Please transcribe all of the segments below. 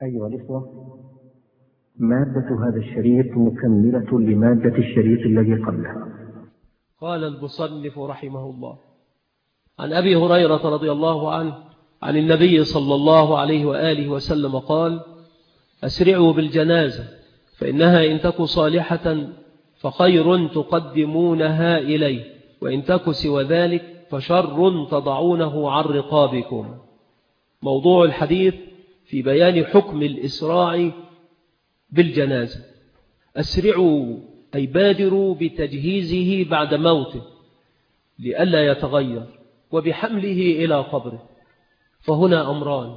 أيها الإخوة، مادة هذا الشريط مكملة لمادة الشريط الذي قبله. قال المصنف رحمه الله: عن أبي هريرة رضي الله عنه عن النبي صلى الله عليه وآله وسلم قال: أسرعوا بالجنازة فإنها إن تك صالحة فخير تقدمونها إليه، وإن تك سوى ذلك فشر تضعونه عن رقابكم. موضوع الحديث في بيان حكم الإسراع بالجنازة. أسرعوا أي بادروا بتجهيزه بعد موته لئلا يتغير، وبحمله إلى قبره. فهنا أمران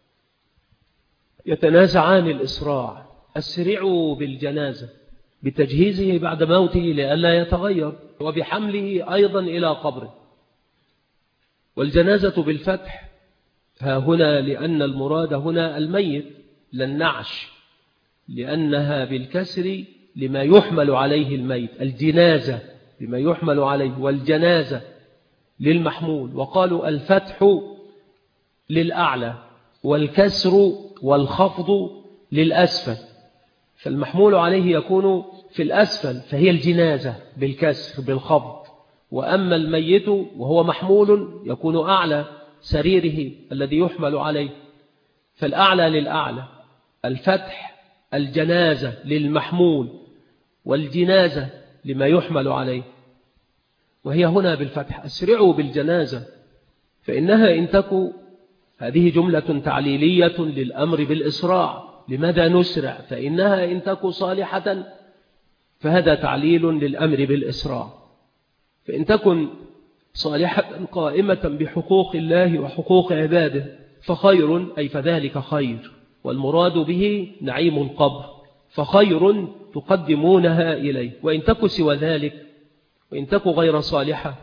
يتنازعان الإسراع: أسرعوا بالجنازة بتجهيزه بعد موته لئلا يتغير، وبحمله أيضا إلى قبره. والجنازة بالفتح ها هنا لأن المراد هنا الميت لا النعش، لأنها بالكسر لما يحمل عليه الميت، الجنازة لما يحمل عليه، والجنازة للمحمول. وقالوا الفتح للأعلى والكسر والخفض للأسفل، فالمحمول عليه يكون في الأسفل فهي الجنازة بالكسر بالخفض، وأما الميت وهو محمول يكون أعلى سريره الذي يحمل عليه، فالأعلى للأعلى. الفتح الجنازة للمحمول والجنازة لما يحمل عليه، وهي هنا بالفتح. أسرعوا بالجنازة فإنها إن تك، هذه جملة تعليلية للأمر بالإسراع. لماذا نسرع؟ فإنها إن تك صالحة، فهذا تعليل للأمر بالإسراع. فإن تكن صالحة قائمة بحقوق الله وحقوق عباده فخير، أي فذلك خير، والمراد به نعيم القبر، فخير تقدمونها إليه. وإن تك سوى ذلك، وإن تك غير صالحة.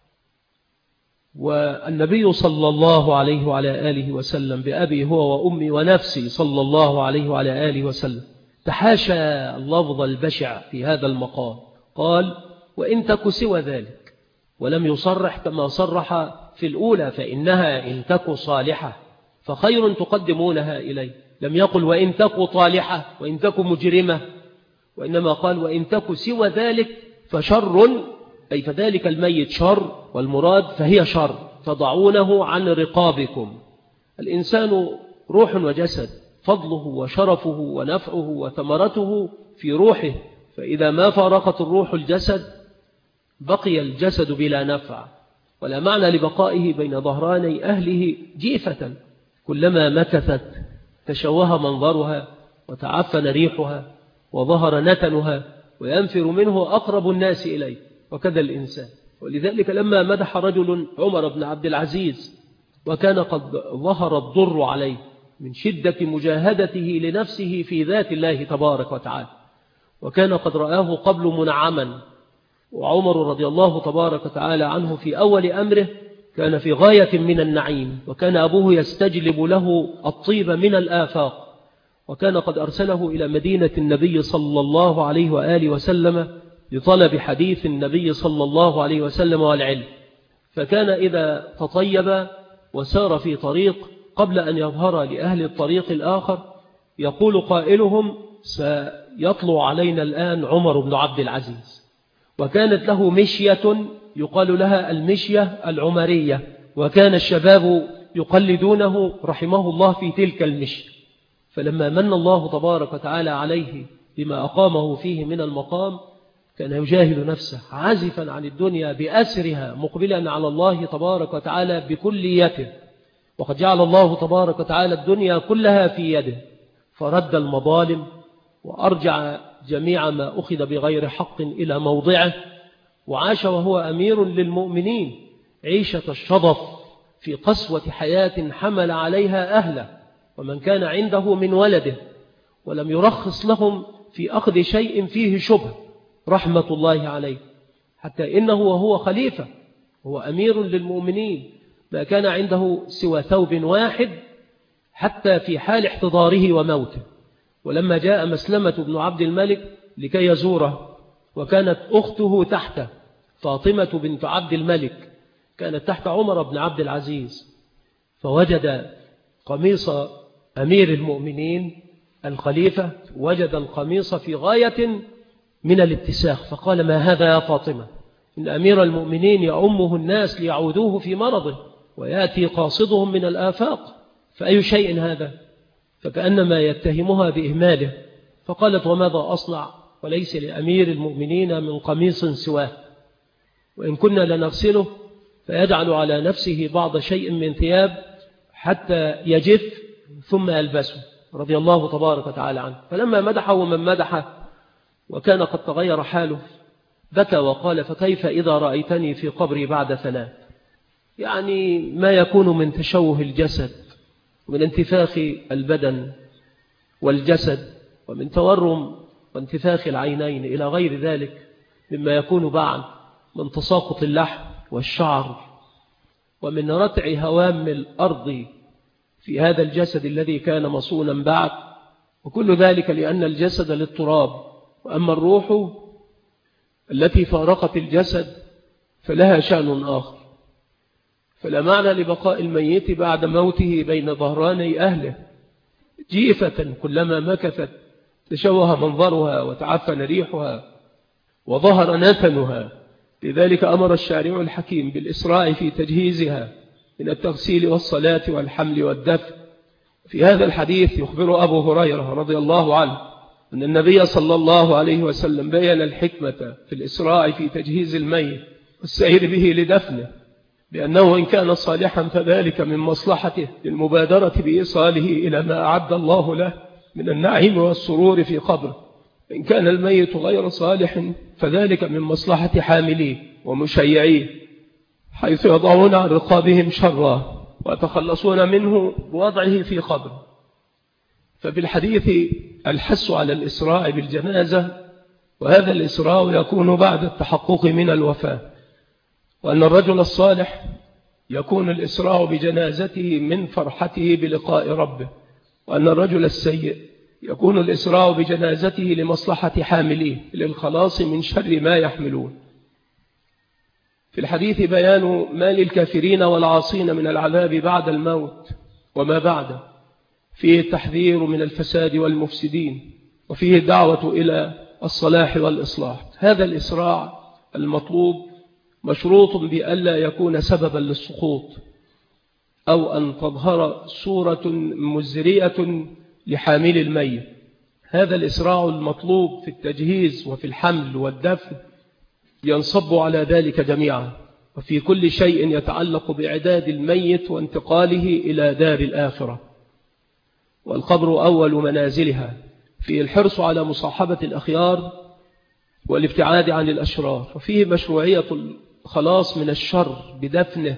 والنبي صلى الله عليه وعلى آله وسلم بأبي هو وأمي ونفسي صلى الله عليه وعلى آله وسلم تحاشى اللفظ البشع في هذا المقام، قال: وإن تك سوى ذلك، ولم يصرح كما صرح في الأولى فإنها إن تك صالحة فخير تقدمونها إليه. لم يقل وإن تك طالحة وإن تك مجرمة، وإنما قال وإن تك سوى ذلك فشر، أي فذلك الميت شر، والمراد فهي شر تضعونه عن رقابكم. الإنسان روح وجسد، فضله وشرفه ونفعه وثمرته في روحه، فإذا ما فارقت الروح الجسد بقي الجسد بلا نفع، ولا معنى لبقائه بين ظهراني أهله جيفة، كلما مكثت تشوه منظرها وتعفن ريحها وظهر نتنها وينفر منه أقرب الناس إليه، وكذا الإنسان. ولذلك لما مدح رجل عمر بن عبد العزيز وكان قد ظهر الضر عليه من شدة مجاهدته لنفسه في ذات الله تبارك وتعالى، وكان قد رآه قبل منعما، وعمر رضي الله تبارك وتعالى عنه في أول أمره كان في غاية من النعيم، وكان أبوه يستجلب له الطيب من الآفاق، وكان قد أرسله إلى مدينة النبي صلى الله عليه وآله وسلم لطلب حديث النبي صلى الله عليه وسلم والعلم. فكان إذا تطيب وسار في طريق قبل أن يظهر لأهل الطريق الآخر يقول قائلهم: سيطلع علينا الآن عمر بن عبد العزيز. وكانت له مشية يقال لها المشية العمرية، وكان الشباب يقلدونه رحمه الله في تلك المشية. فلما من الله تبارك وتعالى عليه بما أقامه فيه من المقام كان يجاهد نفسه عازفا عن الدنيا بأسرها، مقبلا على الله تبارك وتعالى بكليته، وقد جعل الله تبارك وتعالى الدنيا كلها في يده، فرد المظالم وأرجع جميع ما أخذ بغير حق إلى موضعه، وعاش وهو أمير للمؤمنين عيشة الشظف في قسوة حياة حمل عليها أهله ومن كان عنده من ولده، ولم يرخص لهم في أخذ شيء فيه شبه، رحمة الله عليه، حتى إنه وهو خليفة هو أمير للمؤمنين ما كان عنده سوى ثوب واحد حتى في حال احتضاره وموته. ولما جاء مسلمة بن عبد الملك لكي يزوره، وكانت أخته تحته فاطمة بنت عبد الملك كانت تحت عمر بن عبد العزيز، فوجد قميص أمير المؤمنين الخليفة وجد القميص في غاية من الاتساخ، فقال: ما هذا يا فاطمة؟ إن أمير المؤمنين يؤمه الناس ليعودوه في مرضه ويأتي قاصدهم من الآفاق، فأي شيء هذا؟ فكأنما يتهمها بإهماله. فقالت: وماذا أصنع وليس لأمير المؤمنين من قميص سواه، وإن كنا لنغسله فيجعل على نفسه بعض شيء من ثياب حتى يجف ثم يلبسه، رضي الله تبارك وتعالى عنه. فلما مدحه من مدحه وكان قد تغير حاله بكى وقال: فكيف إذا رأيتني في قبري بعد 3؟ يعني ما يكون من تشوه الجسد ومن انتفاخ البدن والجسد ومن تورم وانتفاخ العينين إلى غير ذلك مما يكون بعد من تساقط اللحم والشعر ومن رتع هوام الأرض في هذا الجسد الذي كان مصونا بعد، وكل ذلك لأن الجسد للتراب، وأما الروح التي فارقت الجسد فلها شأن آخر. فلا معنى لبقاء الميت بعد موته بين ظهراني أهله جيفة كلما مكثت تشوه منظرها وتعفن ريحها وظهر نتنها. لذلك أمر الشارع الحكيم بالإسراع في تجهيزها من التغسيل والصلاة والحمل والدفن. في هذا الحديث يخبر أبو هريرة رضي الله عنه أن النبي صلى الله عليه وسلم بيّن الحكمة في الإسراع في تجهيز الميت والسير به لدفنه، بأنه إن كان صالحا فذلك من مصلحته للمبادرة بإيصاله إلى ما أعد الله له من النعيم والسرور في قبره، إن كان الميت غير صالح فذلك من مصلحة حامليه ومشيعيه، حيث يضعون عن رقابهم شره ويتخلصون منه بوضعه في قبره. ففي الحديث الحث على الإسراع بالجنازة، وهذا الإسراع يكون بعد التحقق من الوفاة، وأن الرجل الصالح يكون الإسراع بجنازته من فرحته بلقاء ربه، وأن الرجل السيء يكون الإسراع بجنازته لمصلحة حامليه للخلاص من شر ما يحملون. في الحديث بيان ما للكافرين والعاصين من العذاب بعد الموت وما بعده، فيه التحذير من الفساد والمفسدين، وفيه الدعوة إلى الصلاح والإصلاح. هذا الإسراع المطلوب مشروط بألا يكون سببا للسقوط أو أن تظهر صورة مزرية لحامل الميت. هذا الإسراع المطلوب في التجهيز وفي الحمل والدفن ينصب على ذلك جميعا، وفي كل شيء يتعلق بإعداد الميت وانتقاله إلى دار الآخرة، والقبر أول منازلها، فيه الحرص على مصاحبة الأخيار والابتعاد عن الأشرار، وفيه مشروعية الخلاص من الشر بدفنه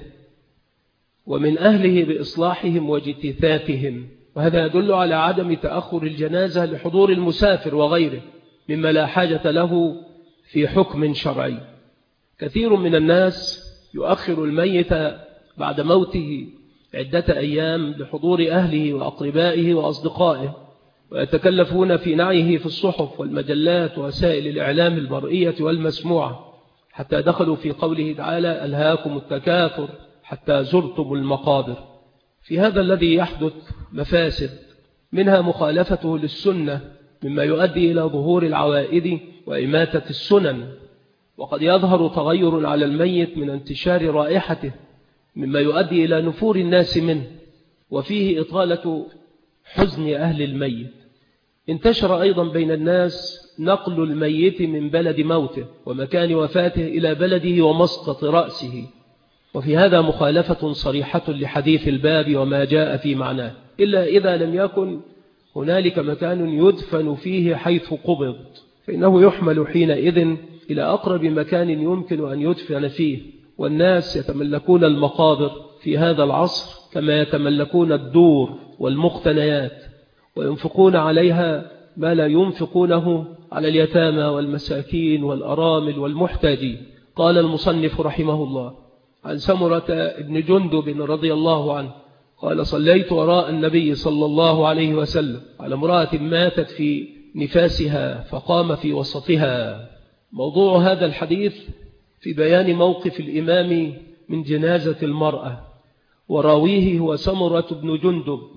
ومن أهله بإصلاحهم واجتثاثهم. وهذا يدل على عدم تأخر الجنازة لحضور المسافر وغيره مما لا حاجة له في حكم شرعي. كثير من الناس يؤخر الميت بعد موته عدة أيام لحضور أهله وأقربائه وأصدقائه، ويتكلفون في نعيه في الصحف والمجلات ووسائل الإعلام المرئية والمسموعة، حتى دخلوا في قوله تعالى: ألهاكم التكاثر حتى زرتم المقابر. في هذا الذي يحدث مفاسد، منها مخالفته للسنة مما يؤدي إلى ظهور العوائد وإماتة السنن، وقد يظهر تغير على الميت من انتشار رائحته مما يؤدي إلى نفور الناس منه، وفيه إطالة حزن أهل الميت. انتشر أيضا بين الناس نقل الميت من بلد موته ومكان وفاته إلى بلده ومسقط رأسه، وفي هذا مخالفة صريحة لحديث الباب وما جاء في معناه، إلا إذا لم يكن هنالك مكان يدفن فيه حيث قبض، فإنه يحمل حينئذ إلى أقرب مكان يمكن أن يدفن فيه. والناس يتملكون المقابر في هذا العصر كما يتملكون الدور والمقتنيات، وينفقون عليها ما لا ينفقونه على اليتامى والمساكين والأرامل والمحتاجين. قال المصنف رحمه الله عن سمرة بن جندب رضي الله عنه قال: صليت وراء النبي صلى الله عليه وسلم على امرأة ماتت في نفاسها فقام في وسطها. موضوع هذا الحديث في بيان موقف الإمام من جنازة المرأة، وراويه هو سمرة بن جندب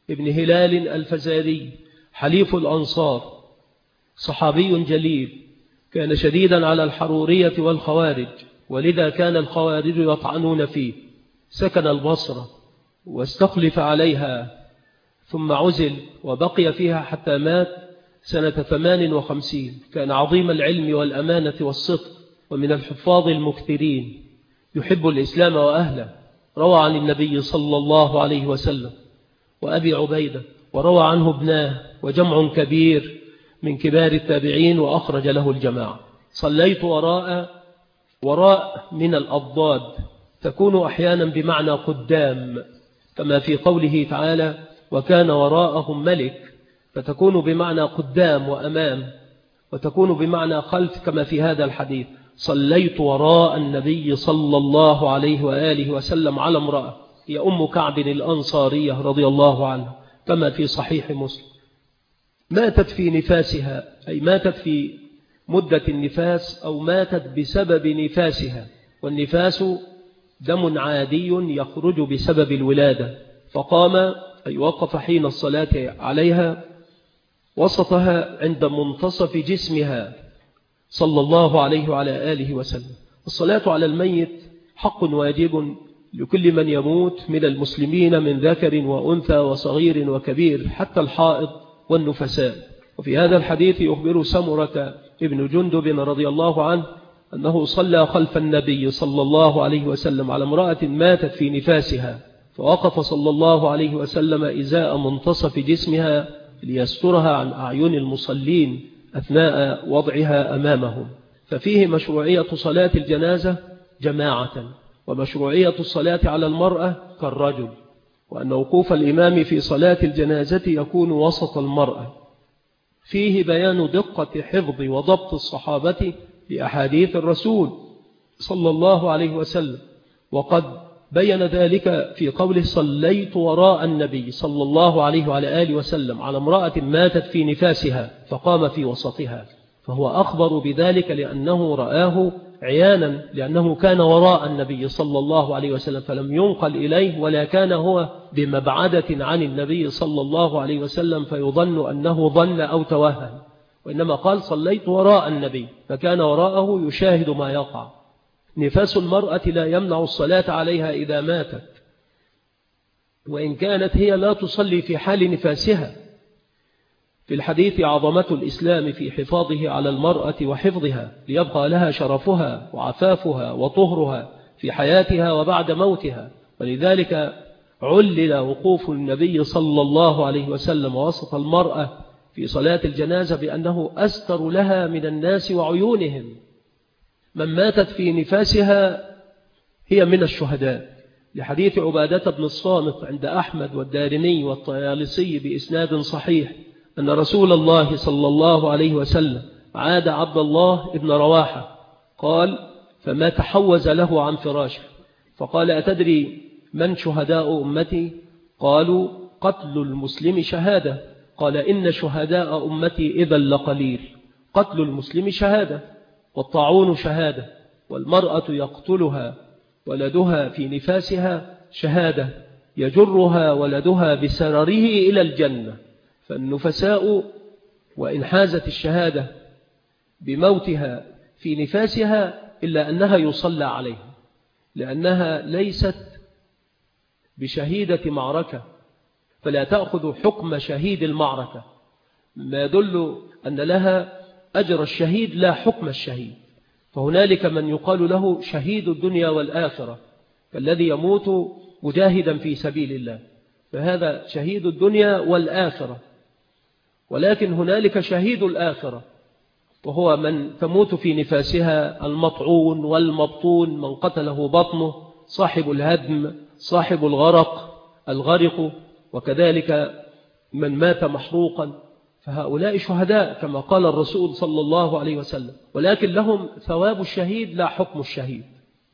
ابن هلال الفزاري حليف الأنصار، صحابي جليل، كان شديدا على الحرورية والخوارج، ولذا كان الخوارج يطعنون فيه. سكن البصرة واستخلف عليها، ثم عزل وبقي فيها حتى مات سنة 58. كان عظيم العلم والأمانة والصدق، ومن الحفاظ المكثرين، يحب الإسلام وأهله. روى عن النبي صلى الله عليه وسلم وأبي عبيدة، وروى عنه ابناه وجمع كبير من كبار التابعين، وأخرج له الجماعة. صليت وراء من الأضداد، تكون أحيانا بمعنى قدام، كما في قوله تعالى وكان وراءهم ملك، فتكون بمعنى قدام وأمام، وتكون بمعنى خلف، كما في هذا الحديث صليت وراء النبي صلى الله عليه وآله وسلم على امرأة هي أم كعب الأنصارية رضي الله عنها، كما في صحيح مسلم. ماتت في نفاسها، أي ماتت في مدة النفاس، أو ماتت بسبب نفاسها. والنفاس دم عادي يخرج بسبب الولادة، فقام أي وقف حين الصلاة عليها وسطها عند منتصف جسمها صلى الله عليه وعلى آله وسلم. الصلاة على الميت حق واجب لكل من يموت من المسلمين من ذكر وأنثى وصغير وكبير، حتى الحائض والنفساء. وفي هذا الحديث يخبر سمرة ابن جندب رضي الله عنه أنه صلى خلف النبي صلى الله عليه وسلم على امرأة ماتت في نفاسها، فوقف صلى الله عليه وسلم إزاء منتصف جسمها ليسترها عن أعين المصلين أثناء وضعها أمامهم. ففيه مشروعية صلاة الجنازة جماعة، ومشروعية الصلاة على المرأة كالرجل، وأن وقوف الإمام في صلاة الجنازة يكون وسط المرأة. فيه بيان دقة حفظ وضبط الصحابة لأحاديث الرسول صلى الله عليه وسلم، وقد بين ذلك في قوله صليت وراء النبي صلى الله عليه وعلى آله وسلم على امرأة ماتت في نفاسها فقام في وسطها، فهو أخبر بذلك لأنه رآه عيانا، لأنه كان وراء النبي صلى الله عليه وسلم فلم ينقل إليه، ولا كان هو بمبعدة عن النبي صلى الله عليه وسلم فيظن أنه ظن أو توهم، وإنما قال صليت وراء النبي، فكان وراءه يشاهد ما يقع. نفاس المرأة لا يمنع الصلاة عليها إذا ماتت، وإن كانت هي لا تصلي في حال نفاسها. في الحديث عظمة الإسلام في حفاظه على المرأة وحفظها ليبقى لها شرفها وعفافها وطهرها في حياتها وبعد موتها، ولذلك علل وقوف النبي صلى الله عليه وسلم وسط المرأة في صلاة الجنازة بأنه أستر لها من الناس وعيونهم. من ماتت في نفاسها هي من الشهداء، لحديث عبادة بن الصامت عند أحمد والدارمي والطيالسي بإسناد صحيح أن رسول الله صلى الله عليه وسلم عاد عبد الله بن رواحة، قال فما تحوز له عن فراشه، فقال أتدري من شهداء أمتي؟ قالوا قتل المسلم شهادة. قال إن شهداء أمتي إذا لقليل. قتل المسلم شهادة، والطاعون شهادة، والمرأة يقتلها ولدها في نفاسها شهادة، يجرها ولدها بسرره إلى الجنة. فالنفساء وإن حازت الشهادة بموتها في نفاسها إلا أنها يصلى عليها، لأنها ليست بشهيدة معركة، فلا تأخذ حكم شهيد المعركة، ما يدل أن لها أجر الشهيد لا حكم الشهيد. فهنالك من يقال له شهيد الدنيا والآخرة، فالذي يموت مجاهدا في سبيل الله، فهذا شهيد الدنيا والآخرة. ولكن هنالك شهيد الآخرة، وهو من تموت في نفاسها المطعون والمبطون، من قتله بطنه، صاحب الهدم، صاحب الغرق، وكذلك من مات محروقا، فهؤلاء شهداء كما قال الرسول صلى الله عليه وسلم، ولكن لهم ثواب الشهيد لا حكم الشهيد.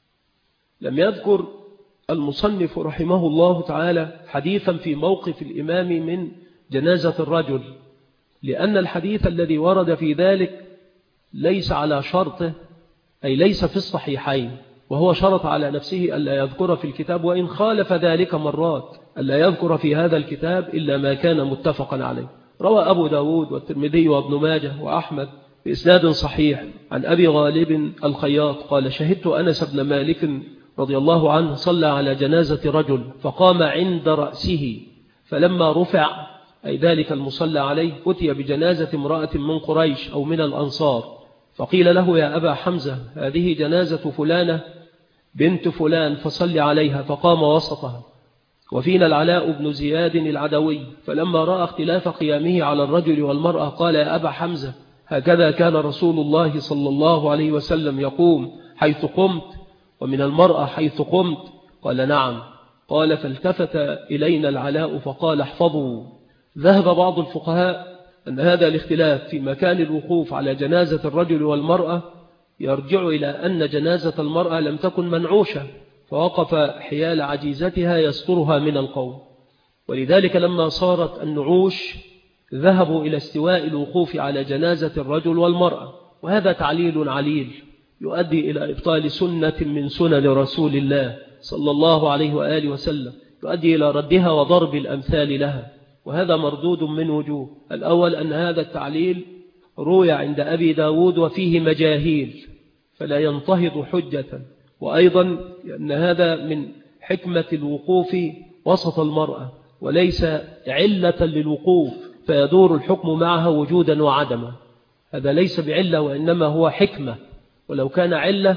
لم يذكر المصنف رحمه الله تعالى حديثا في موقف الإمام من جنازة الرجل، لأن الحديث الذي ورد في ذلك ليس على شرطه، أي ليس في الصحيحين، وهو شرط على نفسه ألا يذكر في الكتاب، وإن خالف ذلك مرات، ألا يذكر في هذا الكتاب إلا ما كان متفقا عليه. روى أبو داود والترمذي وابن ماجه وأحمد بإسناد صحيح عن أبي غالب الخياط قال: شهدت أنس بن مالك رضي الله عنه صلى على جنازة رجل فقام عند رأسه، فلما رفع أي ذلك المصلى عليه أتي بجنازة امرأة من قريش أو من الأنصار، فقيل له: يا أبا حمزة، هذه جنازة فلانة بنت فلان فصل عليها، فقام وسطها. وفينا العلاء بن زياد العدوي، فلما رأى اختلاف قيامه على الرجل والمرأة قال: يا أبا حمزة، هكذا كان رسول الله صلى الله عليه وسلم يقوم حيث قمت، ومن المرأة حيث قمت؟ قال: نعم. قال: فالتفت إلينا العلاء فقال: احفظوا. ذهب بعض الفقهاء أن هذا الاختلاف في مكان الوقوف على جنازة الرجل والمرأة يرجع إلى أن جنازة المرأة لم تكن منعوشة، فوقف حيال عجيزتها يسترها من القوم، ولذلك لما صارت النعوش ذهبوا إلى استواء الوقوف على جنازة الرجل والمرأة. وهذا تعليل عليل يؤدي إلى إبطال سنة من سنن رسول الله صلى الله عليه وآله وسلم، يؤدي إلى ردها وضرب الأمثال لها، وهذا مردود من وجوه. الأول أن هذا التعليل روي عند أبي داود وفيه مجاهيل فلا ينتهض حجة، وأيضا أن هذا من حكمة الوقوف وسط المرأة وليس علة للوقوف فيدور الحكم معها وجودا وعدما. هذا ليس بعلة وإنما هو حكمة، ولو كان علة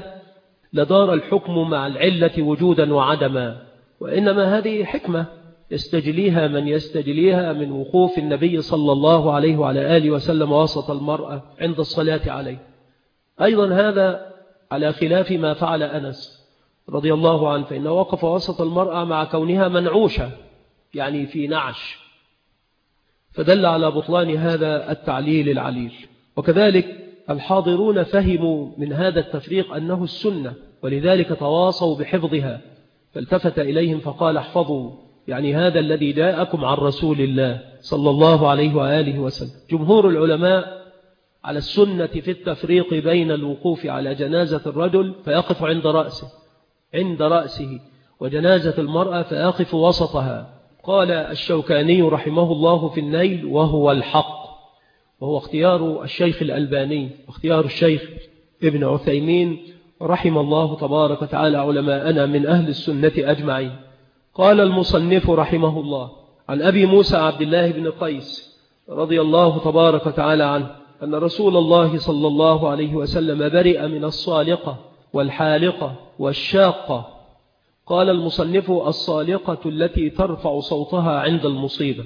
لدار الحكم مع العلة وجودا وعدما، وإنما هذه حكمة يستجليها من يستجليها من وقوف النبي صلى الله عليه وعلى آله وسلم وسط المرأة عند الصلاة عليه. أيضا هذا على خلاف ما فعل أنس رضي الله عنه، فإنه وقف وسط المرأة مع كونها منعوشة يعني في نعش، فدل على بطلان هذا التعليل العليل. وكذلك الحاضرون فهموا من هذا التفريق أنه السنة، ولذلك تواصوا بحفظها، فالتفت إليهم فقال: احفظوا، يعني هذا الذي جاءكم عن رسول الله صلى الله عليه وآله وسلم. جمهور العلماء على السنة في التفريق بين الوقوف على جنازة الرجل فيقف عند رأسه وجنازة المرأة فيقف وسطها. قال الشوكاني رحمه الله في النيل: وهو الحق، وهو اختيار الشيخ الألباني واختيار الشيخ ابن عثيمين رحم الله تبارك وتعالى علماءنا من أهل السنة أجمعين. قال المصنف رحمه الله: عن أبي موسى عبد الله بن قيس رضي الله تبارك وتعالى عنه أن رسول الله صلى الله عليه وسلم برئ من الصالقة والحالقة والشاقة. قال المصنف: الصالقة التي ترفع صوتها عند المصيبة.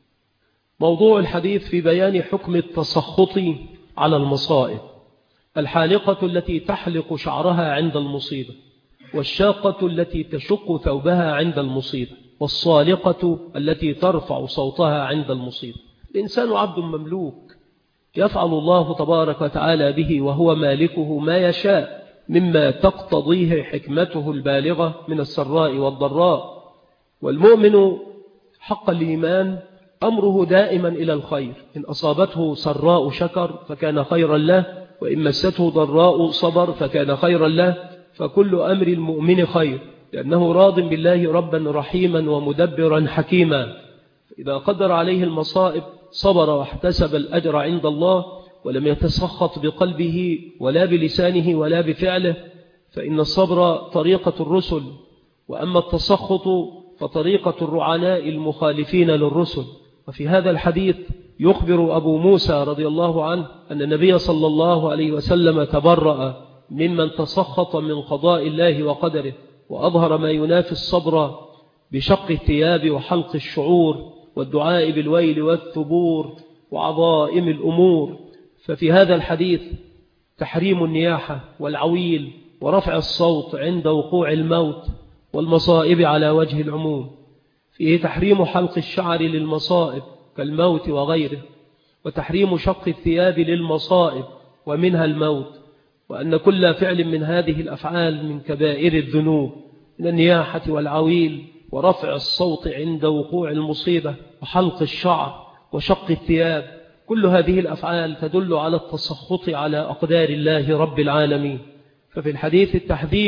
موضوع الحديث في بيان حكم التسخط على المصائب. الحالقة التي تحلق شعرها عند المصيبة، والشاقة التي تشق ثوبها عند المصيبة، والصالقة التي ترفع صوتها عند المصيبة. الإنسان عبد مملوك يفعل الله تبارك وتعالى به وهو مالكه ما يشاء مما تقتضيه حكمته البالغة من السراء والضراء. والمؤمن حق الإيمان أمره دائما إلى الخير، إن أصابته سراء شكر فكان خيرا له، وإن مسته ضراء صبر فكان خيرا له، فكل أمر المؤمن خير، لأنه راض بالله ربا رحيما ومدبرا حكيما. إذا قدر عليه المصائب صبر واحتسب الأجر عند الله، ولم يتسخط بقلبه ولا بلسانه ولا بفعله، فإن الصبر طريقة الرسل، وأما التسخط فطريقة الرعناء المخالفين للرسل. وفي هذا الحديث يخبر أبو موسى رضي الله عنه أن النبي صلى الله عليه وسلم تبرأ ممن تسخط من قضاء الله وقدره، وأظهر ما ينافي الصبر بشق الثياب وحلق الشعور والدعاء بالويل والثبور وعظائم الأمور. ففي هذا الحديث تحريم النياحة والعويل ورفع الصوت عند وقوع الموت والمصائب على وجه العموم. فيه تحريم حلق الشعر للمصائب كالموت وغيره، وتحريم شق الثياب للمصائب ومنها الموت، وأن كل فعل من هذه الأفعال من كبائر الذنوب، من النياحة والعويل ورفع الصوت عند وقوع المصيبة وحلق الشعر وشق الثياب، كل هذه الأفعال تدل على التسخط على أقدار الله رب العالمين. ففي الحديث التحذير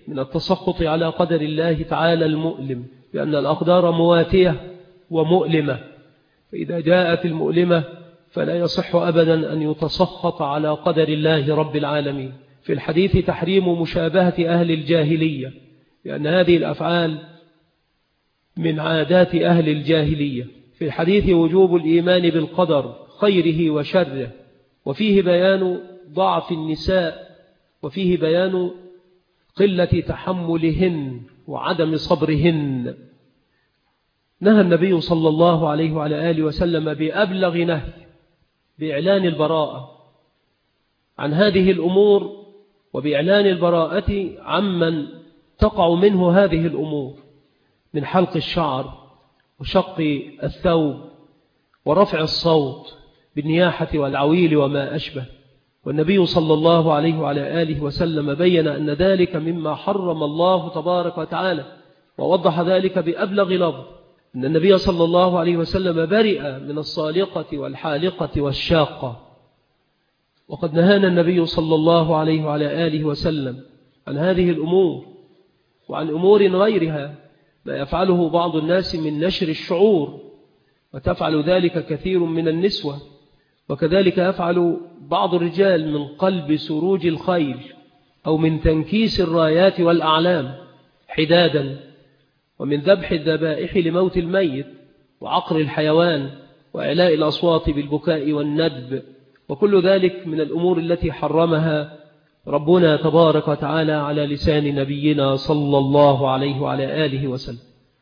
من التسخط على قدر الله تعالى المؤلم، لأن الأقدار مواتية ومؤلمة، فإذا جاءت المؤلمة فلا يصح أبدا أن يتسخط على قدر الله رب العالمين. في الحديث تحريم مشابهة أهل الجاهلية، لأن هذه الأفعال من عادات أهل الجاهلية. في الحديث وجوب الإيمان بالقدر خيره وشره، وفيه بيان ضعف النساء، وفيه بيان قلة تحملهن وعدم صبرهن. نهى النبي صلى الله عليه وعلى آله وسلم بأبلغ نهي بإعلان البراءة عن هذه الأمور، وبإعلان البراءة عمن تقع منه هذه الأمور من حلق الشعر وشق الثوب ورفع الصوت بالنياحة والعويل وما أشبه. والنبي صلى الله عليه وعلى آله وسلم بين أن ذلك مما حرم الله تبارك وتعالى، ووضح ذلك بأبلغ لفظ أن النبي صلى الله عليه وسلم برئ من الصالقة والحالقة والشاقة. وقد نهانا النبي صلى الله عليه وعلى آله وسلم عن هذه الأمور وعن أمور غيرها ما يفعله بعض الناس من نشر الشعور، وتفعل ذلك كثير من النسوة، وكذلك يفعل بعض الرجال من قلب سروج الخيل أو من تنكيس الرايات والأعلام حدادا، ومن ذبح الذبائح لموت الميت وعقر الحيوان وإعلاء الأصوات بالبكاء والندب، وكل ذلك من الأمور التي حرمها ربنا تبارك وتعالى على لسان نبينا صلى الله عليه وعلى آله وسلم.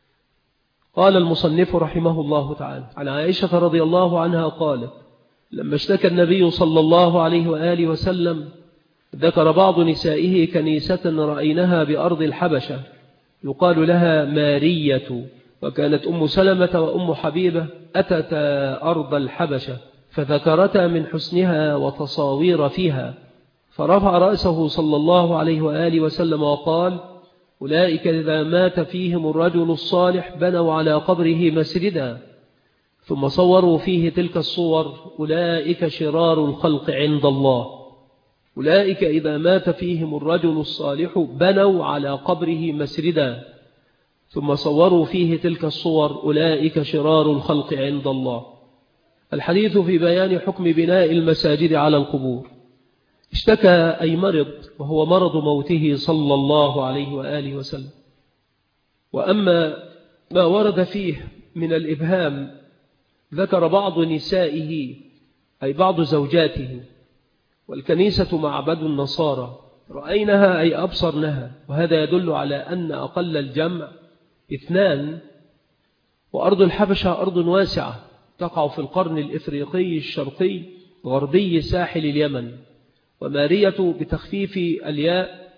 قال المصنف رحمه الله تعالى عن عائشة رضي الله عنها قالت: لما اشتكى النبي صلى الله عليه وآله وسلم ذكر بعض نسائه كنيسة رأيناها بأرض الحبشة يقال لها مارية، وكانت أم سلمة وأم حبيبة أتتا أرض الحبشة فذكرتا من حسنها وتصاوير فيها، فرفع رأسه صلى الله عليه وآله وسلم وقال: أولئك إذا مات فيهم الرجل الصالح بنوا على قبره مسجدا، ثم صوروا فيه تلك الصور، أولئك شرار الخلق عند الله. أولئك إذا مات فيهم الرجل الصالح بنوا على قبره مسجدا، ثم صوروا فيه تلك الصور، أولئك شرار الخلق عند الله. الحديث في بيان حكم بناء المساجد على القبور. اشتكى أي مرض، وهو مرض موته صلى الله عليه وآله وسلم. وأما ما ورد فيه من الإبهام ذكر بعض نسائه أي بعض زوجاته، والكنيسة معبد النصارى، رأينها أي أبصرنها، وهذا يدل على أن أقل الجمع 2. وأرض الحبشة أرض واسعة تقع في القرن الإفريقي الشرقي غربي ساحل اليمن، ومارية بتخفيف الياء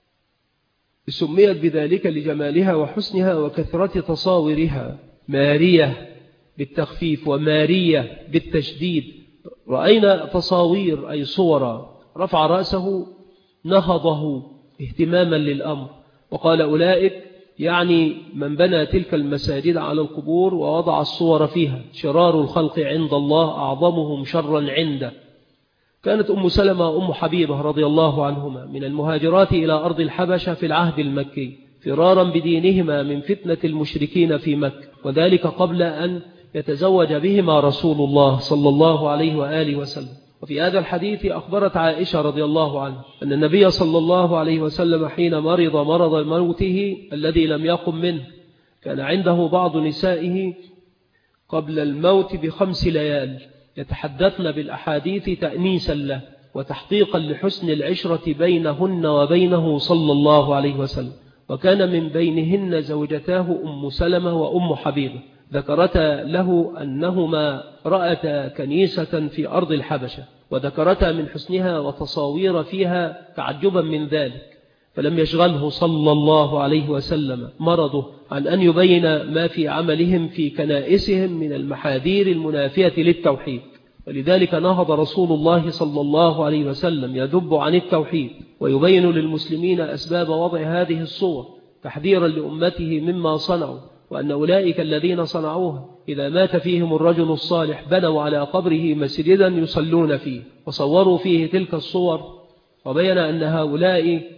سميت بذلك لجمالها وحسنها وكثرة تصاورها، مارية بالتخفيف ومارية بالتشديد. رأينا تصاوير أي صورا. رفع رأسه نهضه اهتماما للأمر وقال: أولئك يعني من بنى تلك المساجد على القبور ووضع الصور فيها شرار الخلق عند الله أعظمهم شرا عنده. كانت أم سلمة وأم حبيبة رضي الله عنهما من المهاجرات إلى أرض الحبشة في العهد المكي فرارا بدينهما من فتنة المشركين في مكة، وذلك قبل أن يتزوج بهما رسول الله صلى الله عليه وآله وسلم. وفي هذا الحديث أخبرت عائشة رضي الله عنها أن النبي صلى الله عليه وسلم حين مرض موته الذي لم يقم منه كان عنده بعض نسائه قبل الموت ب5 ليال يتحدثن بالأحاديث تأنيسا له وتحقيقا لحسن العشرة بينهن وبينه صلى الله عليه وسلم. وكان من بينهن زوجتاه أم سلمة وأم حبيبة ذكرتا له أنهما رأتا كنيسة في أرض الحبشة، وذكرتا من حسنها وتصاوير فيها تعجبا من ذلك، فلم يشغله صلى الله عليه وسلم مرضه عن أن يبين ما في عملهم في كنائسهم من المحاذير المنافية للتوحيد. ولذلك نهض رسول الله صلى الله عليه وسلم يذب عن التوحيد ويبين للمسلمين أسباب وضع هذه الصور تحذيرا لأمته مما صنعوا، وأن أولئك الذين صنعوها إذا مات فيهم الرجل الصالح بنوا على قبره مسجدا يصلون فيه وصوروا فيه تلك الصور، وبين أن هؤلاء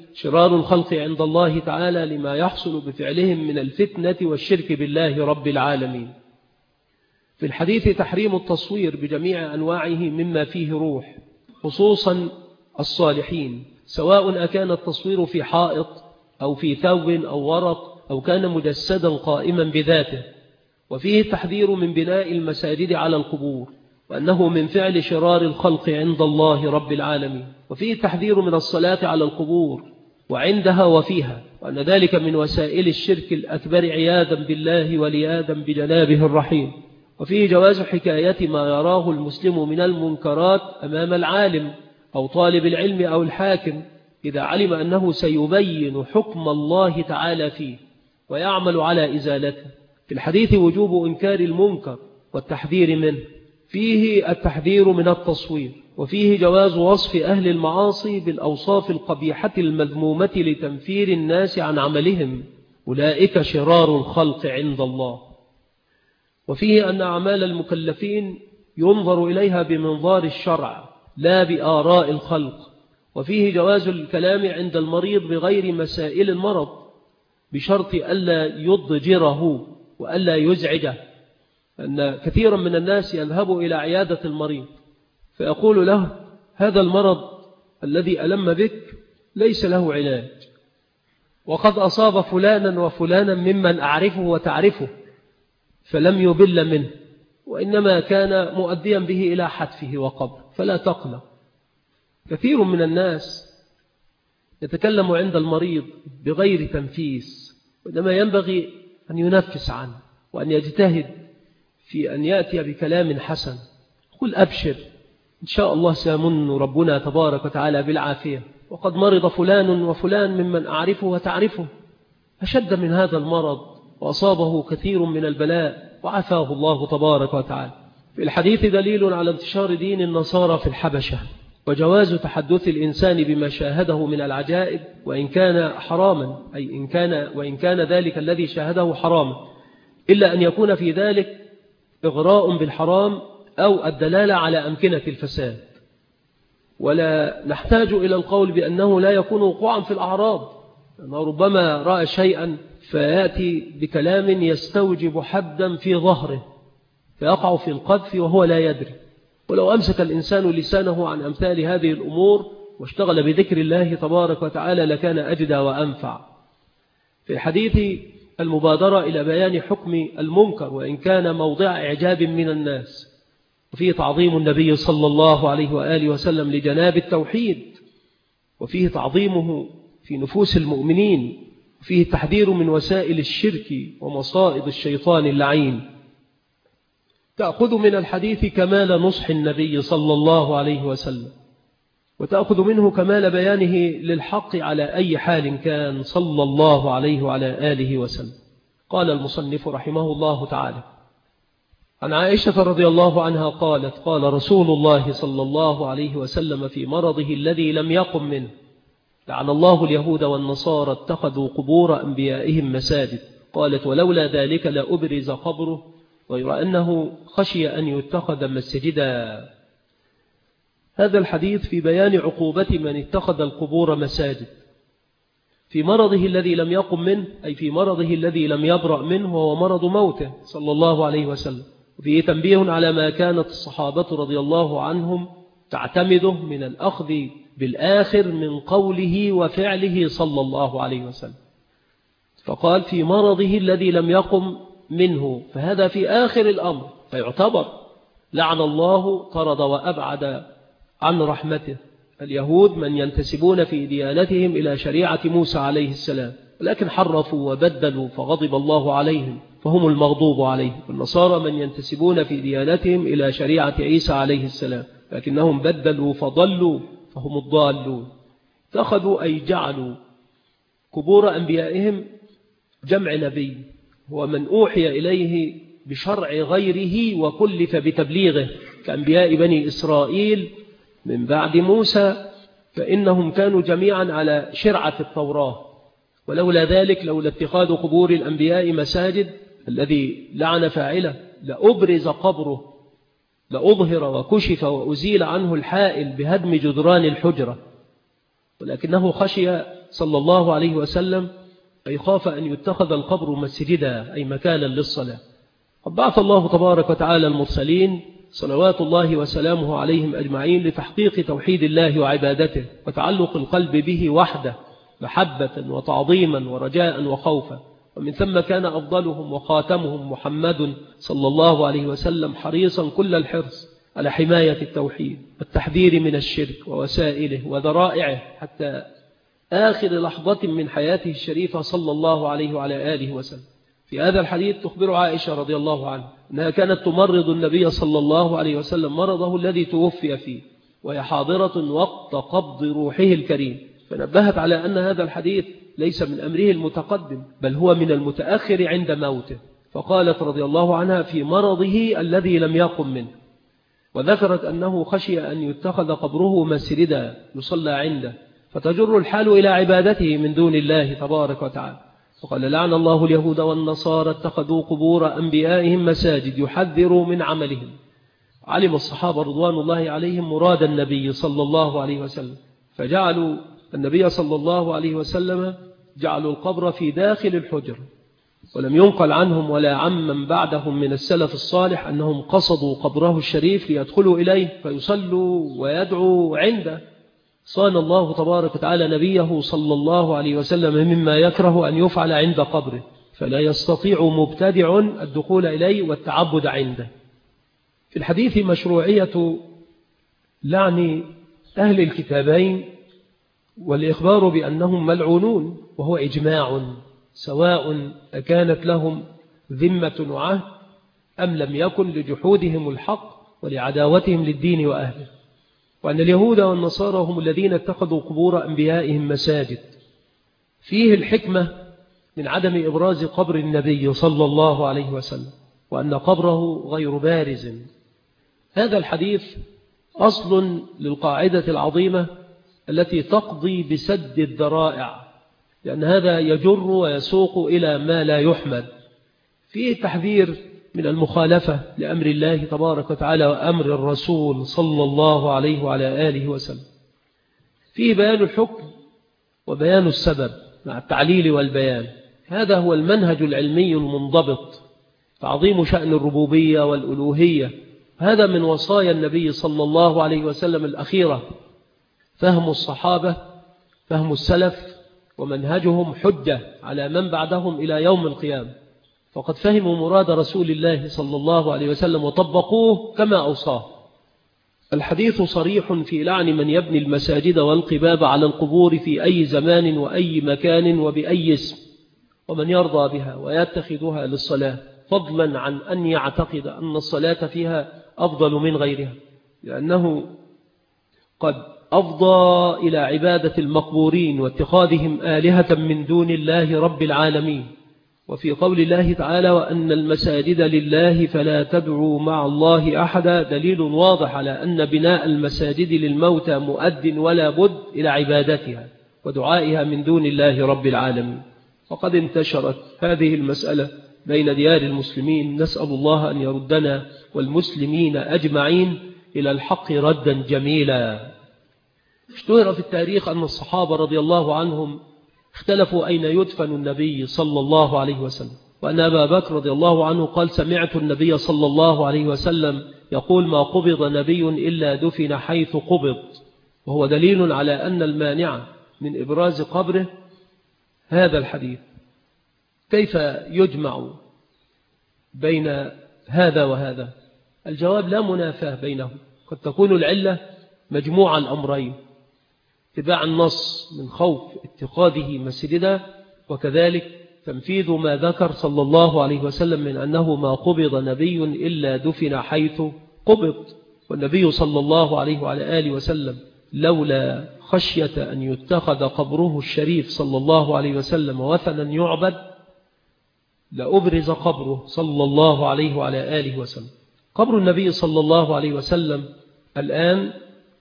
شرار الخلق عند الله تعالى لما يحصل بفعلهم من الفتنة والشرك بالله رب العالمين. في الحديث تحريم التصوير بجميع أنواعه مما فيه روح، خصوصا الصالحين، سواء أكان التصوير في حائط أو في ثوب أو ورق أو كان مجسدا قائما بذاته. وفيه التحذير من بناء المساجد على القبور، وأنه من فعل شرار الخلق عند الله رب العالمين. وفيه التحذير من الصلاة على القبور وعندها وفيها، وأن ذلك من وسائل الشرك الأكبر عياذا بالله ولياذا بجنابه الرحيم. وفيه جواز حكاية ما يراه المسلم من المنكرات أمام العالم أو طالب العلم أو الحاكم إذا علم أنه سيبين حكم الله تعالى فيه ويعمل على إزالته. في الحديث وجوب إنكار المنكر والتحذير منه، فيه التحذير من التصوير، وفيه جواز وصف أهل المعاصي بالأوصاف القبيحة المذمومة لتنفير الناس عن عملهم، أولئك شرار الخلق عند الله. وفيه أن أعمال المكلفين ينظر إليها بمنظار الشرع لا بآراء الخلق. وفيه جواز الكلام عند المريض بغير مسائل المرض بشرط ألا يضجره وألا يزعجه، أن كثيرا من الناس يذهب إلى عيادة المريض فيقول له هذا المرض الذي ألم بك ليس له علاج، وقد أصاب فلانا وفلانا ممن أعرفه وتعرفه فلم يبل منه، وإنما كان مؤديا به إلى حتفه وقبره، فلا تقلق. كثير من الناس يتكلم عند المريض بغير تنفيس، وإنما ينبغي أن ينفس عنه وأن يجتهد في أن يأتي بكلام حسن. قل أبشر إن شاء الله سيمن ربنا تبارك وتعالى بالعافية، وقد مرض فلان وفلان ممن أعرفه وتعرفه أشد من هذا المرض وأصابه كثير من البلاء وعافاه الله تبارك وتعالى. في الحديث دليل على انتشار دين النصارى في الحبشة، وجواز تحدث الإنسان بما شاهده من العجائب وإن كان حراما، أي وإن كان ذلك الذي شاهده حراما، إلا أن يكون في ذلك إغراء بالحرام أو الدلالة على أمكنة الفساد. ولا نحتاج إلى القول بأنه لا يكون وقوعا في الأعراض، لأنه ربما رأى شيئا فيأتي بكلام يستوجب حدا في ظهره فيقع في القذف وهو لا يدري. ولو أمسك الإنسان لسانه عن أمثال هذه الأمور واشتغل بذكر الله تبارك وتعالى لكان أجدى وأنفع. في الحديث المبادرة إلى بيان حكم المنكر وإن كان موضع إعجاب من الناس، وفيه تعظيم النبي صلى الله عليه وآله وسلم لجناب التوحيد، وفيه تعظيمه في نفوس المؤمنين، وفيه التحذير من وسائل الشرك ومصائد الشيطان اللعين. تأخذ من الحديث كمال نصح النبي صلى الله عليه وسلم، وتأخذ منه كمال بيانه للحق على أي حال كان صلى الله عليه وعلى آله وسلم. قال المصنف رحمه الله تعالى: عن عائشة رضي الله عنها قالت: قال رسول الله صلى الله عليه وسلم في مرضه الذي لم يقم منه: لعن الله اليهود والنصارى اتخذوا قبور أنبيائهم مساجد. قالت: ولولا ذلك لأبرز قبره، غير أنه خشي أن يتخذ مسجدا. هذا الحديث في بيان عقوبة من اتخذ القبور مساجد في مرضه الذي لم يقم منه، أي في مرضه الذي لم يبرأ منه وهو مرض موته صلى الله عليه وسلم. وفيه تنبيه على ما كانت الصحابة رضي الله عنهم تعتمده من الأخذ بالآخر من قوله وفعله صلى الله عليه وسلم. فقال في مرضه الذي لم يقم منه، فهذا في آخر الأمر، فيعتبر لعن الله طرد وأبعد عن رحمته اليهود من ينتسبون في ديانتهم إلى شريعة موسى عليه السلام، ولكن حرفوا وبدلوا فغضب الله عليهم فهم المغضوب عليهم. والنصارى من ينتسبون في ديانتهم إلى شريعة عيسى عليه السلام، لكنهم بدلوا فضلوا فهم الضالون. اتخذوا أي جعلوا قبور أنبيائهم جمع نبي هو من أوحي إليه بشرع غيره وكلف بتبليغه، كأنبياء بني إسرائيل من بعد موسى، فإنهم كانوا جميعا على شرعة التوراة. ولولا ذلك، لولا اتخاذ قبور الأنبياء مساجد الذي لعن فاعله، لأبرز قبره، لأظهر وكشف وأزيل عنه الحائل بهدم جدران الحجرة، ولكنه خشي صلى الله عليه وسلم أي خاف أن يتخذ القبر مسجدا أي مكانا للصلاة. قد بعث الله تبارك وتعالى المرسلين صلوات الله وسلامه عليهم أجمعين لتحقيق توحيد الله وعبادته وتعلق القلب به وحده محبة وتعظيما ورجاء وخوفا. ومن ثم كان أفضلهم وخاتمهم محمد صلى الله عليه وسلم حريصا كل الحرص على حماية التوحيد والتحذير من الشرك ووسائله وذرائعه حتى آخر لحظة من حياته الشريفة صلى الله عليه وعلى آله وسلم. في هذا الحديث تخبر عائشة رضي الله عنها أنها كانت تمرض النبي صلى الله عليه وسلم مرضه الذي توفي فيه، وهي حاضرة وقت قبض روحه الكريم، فنبهت على أن هذا الحديث ليس من أمره المتقدم بل هو من المتأخر عند موته، فقالت رضي الله عنها في مرضه الذي لم يقم منه، وذكرت أنه خشي أن يتخذ قبره مسجدا يصلى عنده فتجر الحال إلى عبادته من دون الله تبارك وتعالى. وقال لعن الله اليهود والنصارى اتخذوا قبور أنبيائهم مساجد يحذروا من عملهم. علم الصحابة رضوان الله عليهم مراد النبي صلى الله عليه وسلم، فجعلوا النبي صلى الله عليه وسلم جعلوا القبر في داخل الحجر، ولم ينقل عنهم ولا عمن بعدهم من السلف الصالح أنهم قصدوا قبره الشريف ليدخلوا إليه فيصلوا ويدعوا عنده. صان الله تبارك وتعالى نبيه صلى الله عليه وسلم مما يكره أن يفعل عند قبره، فلا يستطيع مبتدع الدخول إليه والتعبد عنده. في الحديث مشروعية لعن أهل الكتابين والإخبار بأنهم ملعونون، وهو إجماع سواء أكانت لهم ذمة وعهد أم لم يكن لجحودهم الحق ولعداوتهم للدين وأهله. وأن اليهود والنصارى هم الذين اتخذوا قبور أنبيائهم مساجد. فيه الحكمة من عدم إبراز قبر النبي صلى الله عليه وسلم، وأن قبره غير بارز. هذا الحديث أصل للقاعدة العظيمة التي تقضي بسد الذرائع، لأن هذا يجر ويسوق إلى ما لا يحمد. فيه تحذير من المخالفة لأمر الله تبارك وتعالى وأمر الرسول صلى الله عليه وعلى آله وسلم. فيه بيان الحكم وبيان السبب مع التعليل والبيان. هذا هو المنهج العلمي المنضبط، تعظيم شأن الربوبية والألوهية. هذا من وصايا النبي صلى الله عليه وسلم الأخيرة. فهم الصحابة فهم السلف ومنهجهم حجة على من بعدهم إلى يوم القيامة، فقد فهموا مراد رسول الله صلى الله عليه وسلم وطبقوه كما أوصاه. الحديث صريح في لعن من يبني المساجد والقباب على القبور في أي زمان وأي مكان وبأي اسم، ومن يرضى بها ويتخذها للصلاة، فضلا عن أن يعتقد أن الصلاة فيها أفضل من غيرها، لأنه قد أفضى إلى عبادة المقبورين واتخاذهم آلهة من دون الله رب العالمين. وفي قول الله تعالى وأن المساجد لله فلا تدعوا مع الله أحدا دليل واضح على أن بناء المساجد للموتى مؤد ولا بد إلى عبادتها ودعائها من دون الله رب العالمين. وقد انتشرت هذه المسألة بين ديار المسلمين، نسأل الله أن يردنا والمسلمين أجمعين إلى الحق ردا جميلا. اشتهر في التاريخ أن الصحابة رضي الله عنهم اختلفوا أين يدفن النبي صلى الله عليه وسلم، وأن أبا بكر رضي الله عنه قال سمعت النبي صلى الله عليه وسلم يقول ما قبض نبي إلا دفن حيث قبض، وهو دليل على أن المانع من إبراز قبره هذا الحديث. كيف يجمع بين هذا وهذا؟ الجواب لا منافاة بينهم، قد تكون العلة مجموع الأمرين، اتباع النص من خوف اتخاذه مسجدا، وكذلك تنفيذ ما ذكر صلى الله عليه وسلم من أنه ما قبض نبي إلا دفن حيث قبض. والنبي صلى الله عليه وعلى آله وسلم لولا خشية أن يتخذ قبره الشريف صلى الله عليه وسلم وثنا يعبد لأبرز قبره صلى الله عليه وعلى آله وسلم. قبر النبي صلى الله عليه وسلم الآن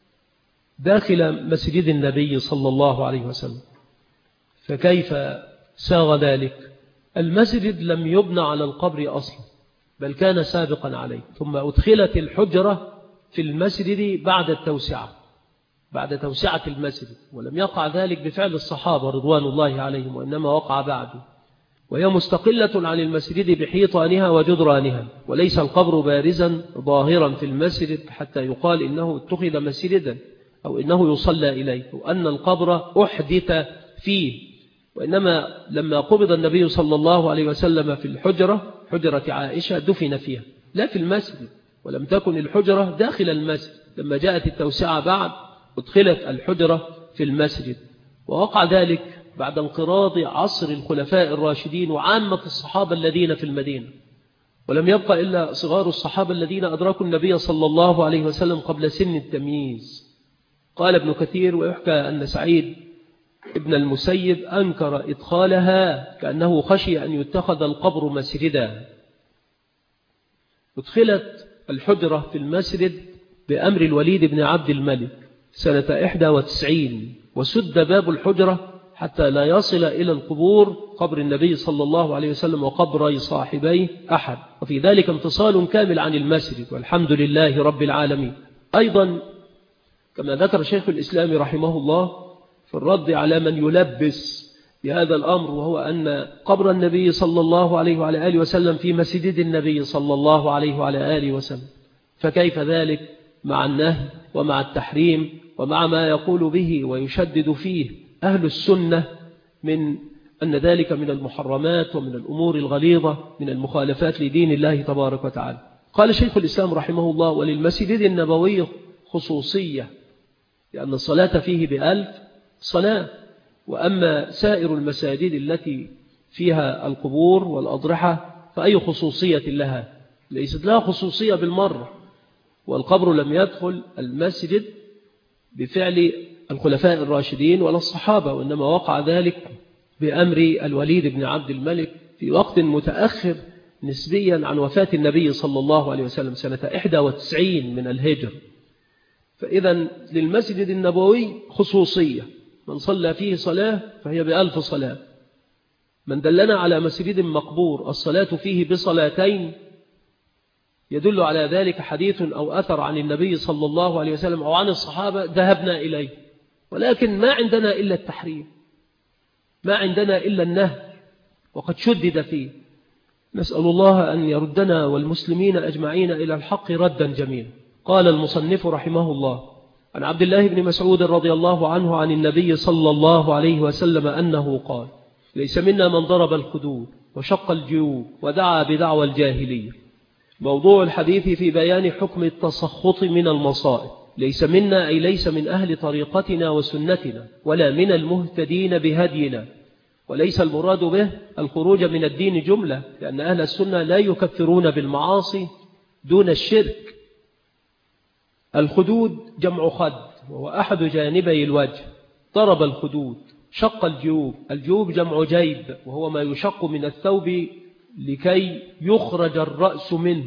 داخل مسجد النبي صلى الله عليه وسلم، فكيف ساغ ذلك؟ المسجد لم يبنى على القبر أصلا، بل كان سابقا عليه، ثم أدخلت الحجرة في المسجد بعد التوسعة، بعد توسعة المسجد، ولم يقع ذلك بفعل الصحابة رضوان الله عليهم، وإنما وقع بعده، وهي مستقلة عن المسجد بحيطانها وجدرانها، وليس القبر بارزا ظاهرا في المسجد حتى يقال إنه اتخذ مسجدا أو إنه يصلى إليه، وأن القبر أحدث فيه، وإنما لما قبض النبي صلى الله عليه وسلم في الحجرة، حجرة عائشة، دفن فيها لا في المسجد، ولم تكن الحجرة داخل المسجد. لما جاءت التوسعة بعد ادخلت الحجرة في المسجد، ووقع ذلك بعد انقراض عصر الخلفاء الراشدين وعامة الصحابة الذين في المدينة، ولم يبقى إلا صغار الصحابة الذين أدركوا النبي صلى الله عليه وسلم قبل سن التمييز. قال ابن كثير: ويحكى أن سعيد ابن المسيب أنكر إدخالها كأنه خشي أن يتخذ القبر مسجدا. ادخلت الحجرة في المسجد بأمر الوليد بن عبد الملك سنة 91، وسد باب الحجرة حتى لا يصل إلى القبور، قبر النبي صلى الله عليه وسلم وقبر صاحبيه أحد، وفي ذلك انفصال كامل عن المسجد، والحمد لله رب العالمين. أيضا كما ذكر شيخ الإسلام رحمه الله في الرد على من يلبس بهذا الأمر، وهو أن قبر النبي صلى الله عليه وعلى آله وسلم في مسجد النبي صلى الله عليه وعلى آله وسلم، فكيف ذلك مع النهي ومع التحريم ومع ما يقول به ويشدد فيه أهل السنة من أن ذلك من المحرمات ومن الأمور الغليظة من المخالفات لدين الله تبارك وتعالى. قال شيخ الإسلام رحمه الله: وللمسجد النبوي خصوصية، لأن الصلاة فيه ب1000 صلاة، وأما سائر المساجد التي فيها القبور والأضرحة فأي خصوصية لها؟ ليست لها خصوصية بالمرة، والقبر لم يدخل المسجد بفعل الخلفاء الراشدين ولا الصحابة، وإنما وقع ذلك بأمر الوليد بن عبد الملك في وقت متأخر نسبيا عن وفاة النبي صلى الله عليه وسلم سنة 91 من الهجر. فإذا للمسجد النبوي خصوصية، من صلى فيه صلاة فهي ب1000 صلاة. من دلنا على مسجد مقبور الصلاة فيه ب2 يدل على ذلك حديث أو أثر عن النبي صلى الله عليه وسلم أو عن الصحابة ذهبنا إليه، ولكن ما عندنا إلا التحريم، ما عندنا إلا النهي، وقد شدد فيه. نسأل الله أن يردنا والمسلمين أجمعين إلى الحق ردا جميلا. قال المصنف رحمه الله: عن عبد الله بن مسعود رضي الله عنه عن النبي صلى الله عليه وسلم أنه قال: ليس منا من ضرب الخدود وشق الجيوب ودعا بدعوى الجاهلية. موضوع الحديث في بيان حكم التسخط من المصائب. ليس منا أي ليس من أهل طريقتنا وسنتنا، ولا من المهتدين بهدينا، وليس المراد به الخروج من الدين جملة، لأن أهل السنة لا يكفرون بالمعاصي دون الشرك. الخدود جمع خد، وهو أحد جانبي الوجه. ضرب الخدود. شق الجيوب. الجيوب جمع جيب، وهو ما يشق من الثوب لكي يخرج الرأس منه.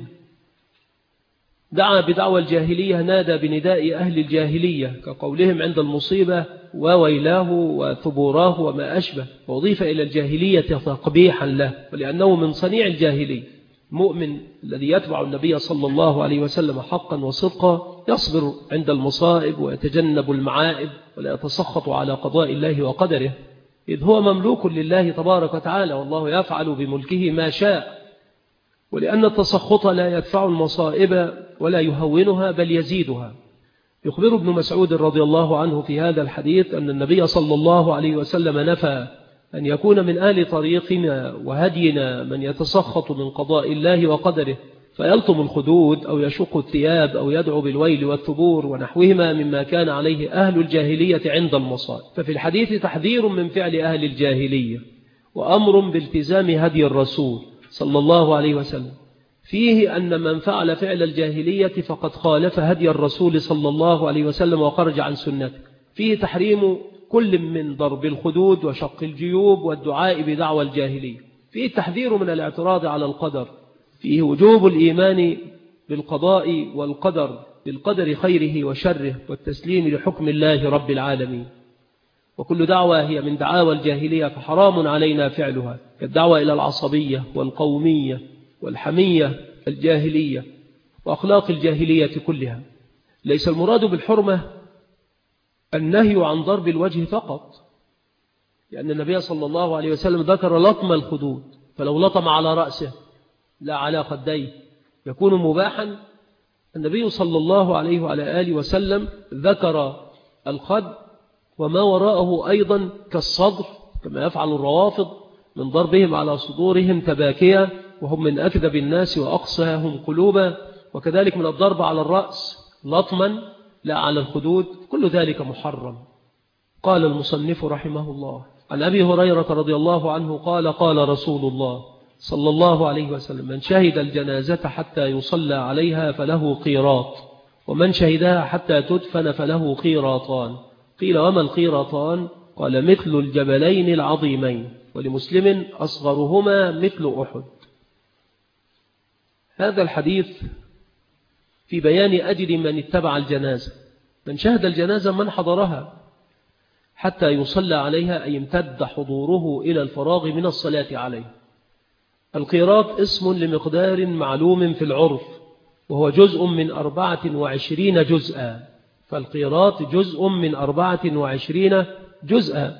دعا بدعوى الجاهلية، نادى بنداء أهل الجاهلية كقولهم عند المصيبة وويلاه وثبوراه وما أشبه، وأضيف إلى الجاهلية تقبيحا له، ولأنه من صنيع الجاهلية. المؤمن الذي يتبع النبي صلى الله عليه وسلم حقا وصدقا يصبر عند المصائب ويتجنب المعائب، ولا يتسخط على قضاء الله وقدره، إذ هو مملوك لله تبارك وتعالى، والله يفعل بملكه ما شاء. ولأن التسخط لا يدفع المصائب ولا يهونها بل يزيدها. يخبر ابن مسعود رضي الله عنه في هذا الحديث أن النبي صلى الله عليه وسلم نفى أن يكون من أهل طريقنا وهدينا من يتسخط من قضاء الله وقدره، فيلطم الخدود أو يشق الثياب أو يدعو بالويل والثبور ونحوهما مما كان عليه أهل الجاهلية عند المصائب. ففي الحديث تحذير من فعل أهل الجاهلية، وأمر بالتزام هدي الرسول صلى الله عليه وسلم. فيه أن من فعل فعل الجاهلية فقد خالف هدي الرسول صلى الله عليه وسلم وخرج عن سنته. فيه تحريم كل من ضرب الخدود وشق الجيوب والدعاء بدعوى الجاهلية. فيه التحذير من الاعتراض على القدر. فيه وجوب الإيمان بالقضاء والقدر، بالقدر خيره وشره، والتسليم لحكم الله رب العالمين. وكل دعوة هي من دعاوى الجاهلية فحرام علينا فعلها، كالدعوة إلى العصبية والقومية والحمية الجاهلية وأخلاق الجاهلية كلها. ليس المراد بالحرمة النهي عن ضرب الوجه فقط، لأن النبي صلى الله عليه وسلم ذكر لطم الخدود، فلو لطم على رأسه لا على خديه يكون مباحا. النبي صلى الله عليه وعلى آله وسلم ذكر الخد وما وراءه أيضا كالصدر، كما يفعل الروافض من ضربهم على صدورهم تباكيا وهم من أكذب الناس وأقساهم قلوبا، وكذلك من الضرب على الرأس لطما لا على الخدود، كل ذلك محرم. قال المصنف رحمه الله: عن أبي هريرة رضي الله عنه قال: قال رسول الله صلى الله عليه وسلم: من شهد الجنازة حتى يصلى عليها فله قيراط، ومن شهدها حتى تدفن فله قيراطان. قيل: وما القيراطان؟ قال: مثل الجبلين العظيمين. ولمسلم: أصغرهما مثل أحد. هذا الحديث في بيان أجر من اتبع الجنازة. من شهد الجنازة من حضرها حتى يصلى عليها، أي امتد حضوره إلى الفراغ من الصلاة عليه. القيراط اسم لمقدار معلوم في العرف، وهو جزء من 24 جزءا، فالقيراط جزء من 24 جزءا،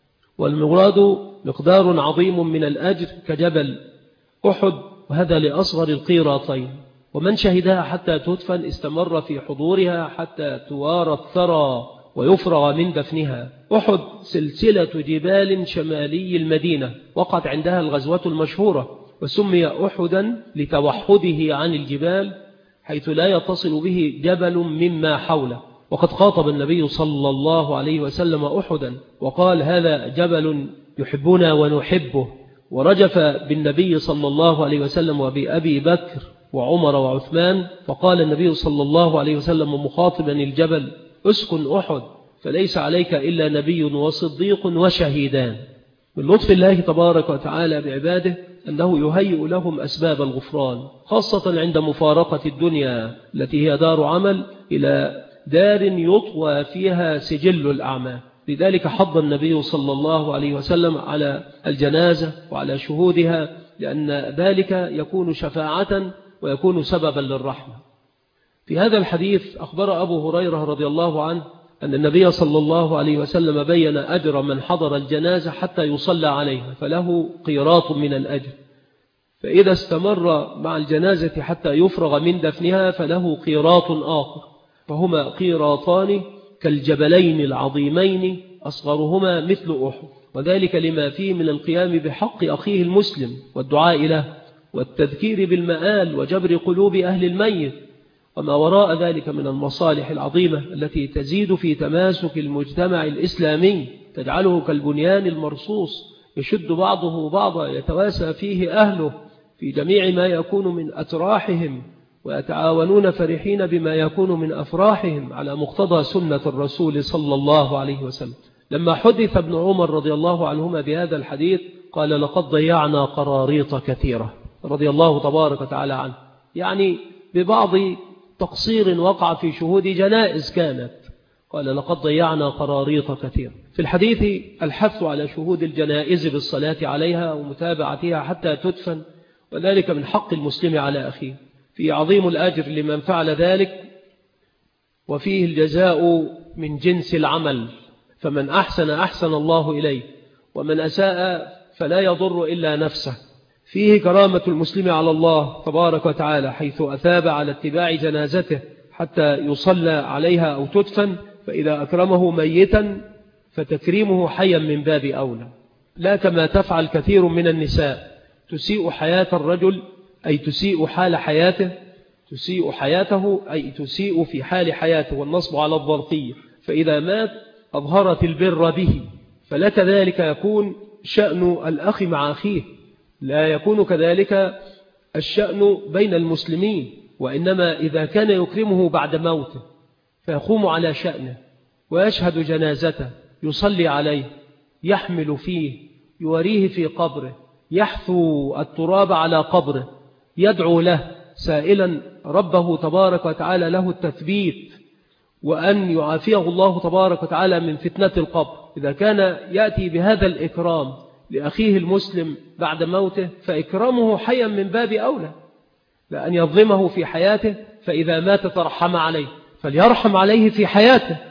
والمراد مقدار عظيم من الأجر كجبل أحد، وهذا لأصغر القيراطين. ومن شهدها حتى تدفن استمر في حضورها حتى توارى الثرى ويفرغ من دفنها. أحد سلسلة جبال شمالي المدينة، وقعت عندها الغزوة المشهورة، وسمي أحدا لتوحده عن الجبال، حيث لا يتصل به جبل مما حوله. وقد خاطب النبي صلى الله عليه وسلم أحدا وقال: هذا جبل يحبنا ونحبه. ورجف بالنبي صلى الله عليه وسلم وبأبي بكر وعمر وعثمان، فقال النبي صلى الله عليه وسلم مخاطبا الجبل: اسكن أحد، فليس عليك إلا نبي وصديق وشهيدان. من لطف الله تبارك وتعالى بعباده أنه يهيئ لهم أسباب الغفران، خاصة عند مفارقة الدنيا التي هي دار عمل إلى دار يطوى فيها سجل الأعمال. لذلك حض النبي صلى الله عليه وسلم على الجنازة وعلى شهودها، لأن ذلك يكون شفاعة ويكون سببا للرحمة. في هذا الحديث أخبر أبو هريرة رضي الله عنه أن النبي صلى الله عليه وسلم بين أجر من حضر الجنازة حتى يصلى عليها، فله قيراط من الأجر، فإذا استمر مع الجنازة حتى يفرغ من دفنها فله قيراط آخر، فهما قيراطان كالجبلين العظيمين أصغرهما مثل أحد، وذلك لما فيه من القيام بحق أخيه المسلم والدعاء له والتذكير بالمآل وجبر قلوب أهل الميت، وما وراء ذلك من المصالح العظيمة التي تزيد في تماسك المجتمع الإسلامي، تجعله كالبنيان المرصوص يشد بعضه بعضا، يتواسى فيه أهله في جميع ما يكون من أتراحهم، ويتعاونون فرحين بما يكون من أفراحهم على مقتضى سنة الرسول صلى الله عليه وسلم. لما حدث ابن عمر رضي الله عنهما بهذا الحديث قال: لقد ضيعنا قراريط كثيرة، رضي الله تبارك وتعالى عنه، يعني ببعض تقصير وقع في شهود جنائز كانت، قال: لقد ضيعنا قراريط كثيرة. في الحديث الحث على شهود الجنائز بالصلاة عليها ومتابعتها حتى تدفن، وذلك من حق المسلم على أخيه، في عظيم الأجر لمن فعل ذلك، وفيه الجزاء من جنس العمل، فمن أحسن أحسن الله إليه، ومن أساء فلا يضر إلا نفسه. فيه كرامة المسلم على الله تبارك وتعالى، حيث أثاب على اتباع جنازته حتى يصلى عليها أو تدفن، فإذا أكرمه ميتا فتكريمه حيا من باب أولى، لا كما تفعل كثير من النساء، تسيء حياة الرجل أي تسيء حال حياته، تسيء حياته أي تسيء في حال حياته، والنصب على الظرفية، فإذا مات أظهرت البر به، فلا كذلك يكون شأن الأخ مع أخيه، لا يكون كذلك الشأن بين المسلمين، وإنما إذا كان يكرمه بعد موته فيقوم على شأنه ويشهد جنازته، يصلي عليه، يحمل فيه، يوريه في قبره، يحثو التراب على قبره، يدعو له سائلا ربه تبارك وتعالى له التثبيت، وأن يعافيه الله تبارك وتعالى من فتنة القبر. إذا كان يأتي بهذا الإكرام لأخيه المسلم بعد موته، فإكرامه حيا من باب أولى، لأن يظلمه في حياته، فإذا مات ترحم عليه، فليرحم عليه في حياته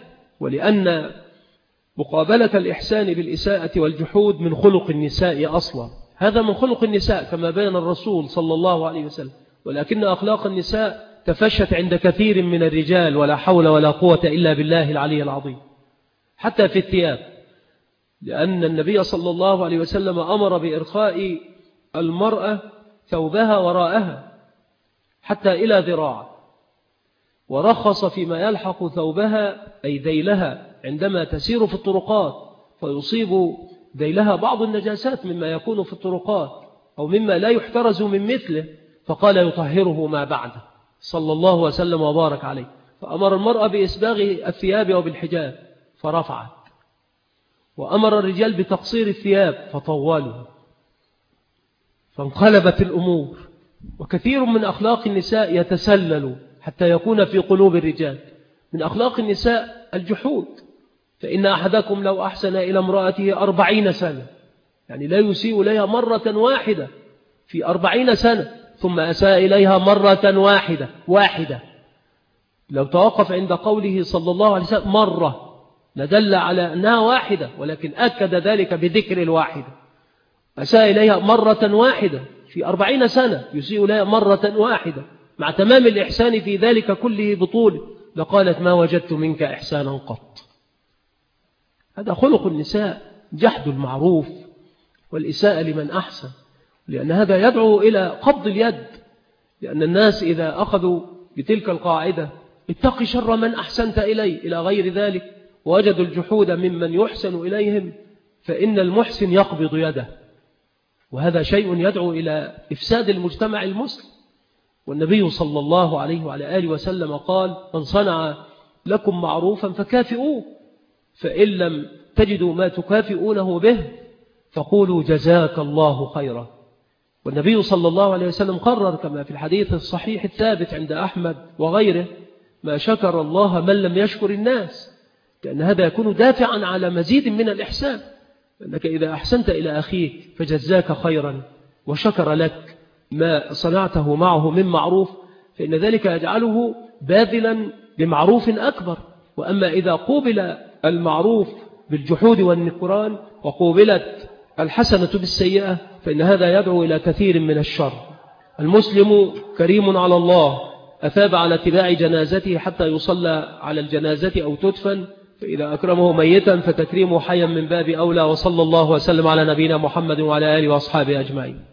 ولأن مقابلة الإحسان بالإساءة والجحود من خلق النساء أصلا، هذا من خلق النساء كما بين الرسول صلى الله عليه وسلم، ولكن أخلاق النساء تفشت عند كثير من الرجال ولا حول ولا قوة إلا بالله العلي العظيم. حتى في الثياب، لأن النبي صلى الله عليه وسلم أمر بإرخاء المرأة ثوبها وراءها حتى إلى ذراع، ورخص فيما يلحق ثوبها أي ذيلها عندما تسير في الطرقات فيصيب ذيلها بعض النجاسات مما يكون في الطرقات أو مما لا يحترز من مثله، فقال يطهره ما بعده صلى الله وسلم وبارك عليه. فأمر المرأة بإسباغ الثياب وبالحجاب فرفعت، وأمر الرجال بتقصير الثياب فطولوا، فانقلبت الأمور. وكثير من أخلاق النساء يتسلل حتى يكون في قلوب الرجال. من أخلاق النساء الجحود، فإن أحدكم لو أحسن إلى امرأته 40 سنة، يعني لا يسيء إليها مرة واحدة في 40 سنة، ثم أساء إليها مرة واحدة، لو توقف عند قوله صلى الله عليه وسلم مرة لدل على أنها واحدة، ولكن أكد ذلك بذكر الواحدة. أساء إليها مرة واحدة في 40 سنة، يسيء إليها مرة واحدة مع تمام الإحسان في ذلك كله بطوله، لقالت ما وجدت منك إحسانا قط. هذا خلق النساء، جحد المعروف والإساءة لمن أحسن، لأن هذا يدعو إلى قبض اليد، لأن الناس إذا أخذوا بتلك القاعدة اتق شر من أحسنت إليه إلى غير ذلك، ووجدوا الجحود ممن يحسن إليهم، فإن المحسن يقبض يده، وهذا شيء يدعو إلى إفساد المجتمع المسلم. والنبي صلى الله عليه وعلى آله وسلم قال من صنع لكم معروفا فكافئوه، فإن لم تجدوا ما تكافئونه به فقولوا جزاك الله خيرا. والنبي صلى الله عليه وسلم قرر كما في الحديث الصحيح الثابت عند أحمد وغيره ما شكر الله من لم يشكر الناس، لأن هذا يكون دافعا على مزيد من الإحسان، لأنك إذا أحسنت إلى أخيك فجزاك خيرا وشكر لك ما صنعته معه من معروف، فإن ذلك يجعله باذلا لمعروف أكبر. وأما إذا قوبل المعروف بالجحود والنكران وقوبلت الحسنة بالسيئة فإن هذا يدعو إلى كثير من الشر. المسلم كريم على الله، أثاب على اتباع جنازته حتى يصلى على الجنازة أو تدفن، فإذا أكرمه ميتا فتكريمه حيا من باب أولى. وصلى الله وسلم على نبينا محمد وعلى آله وأصحابه أجمعين.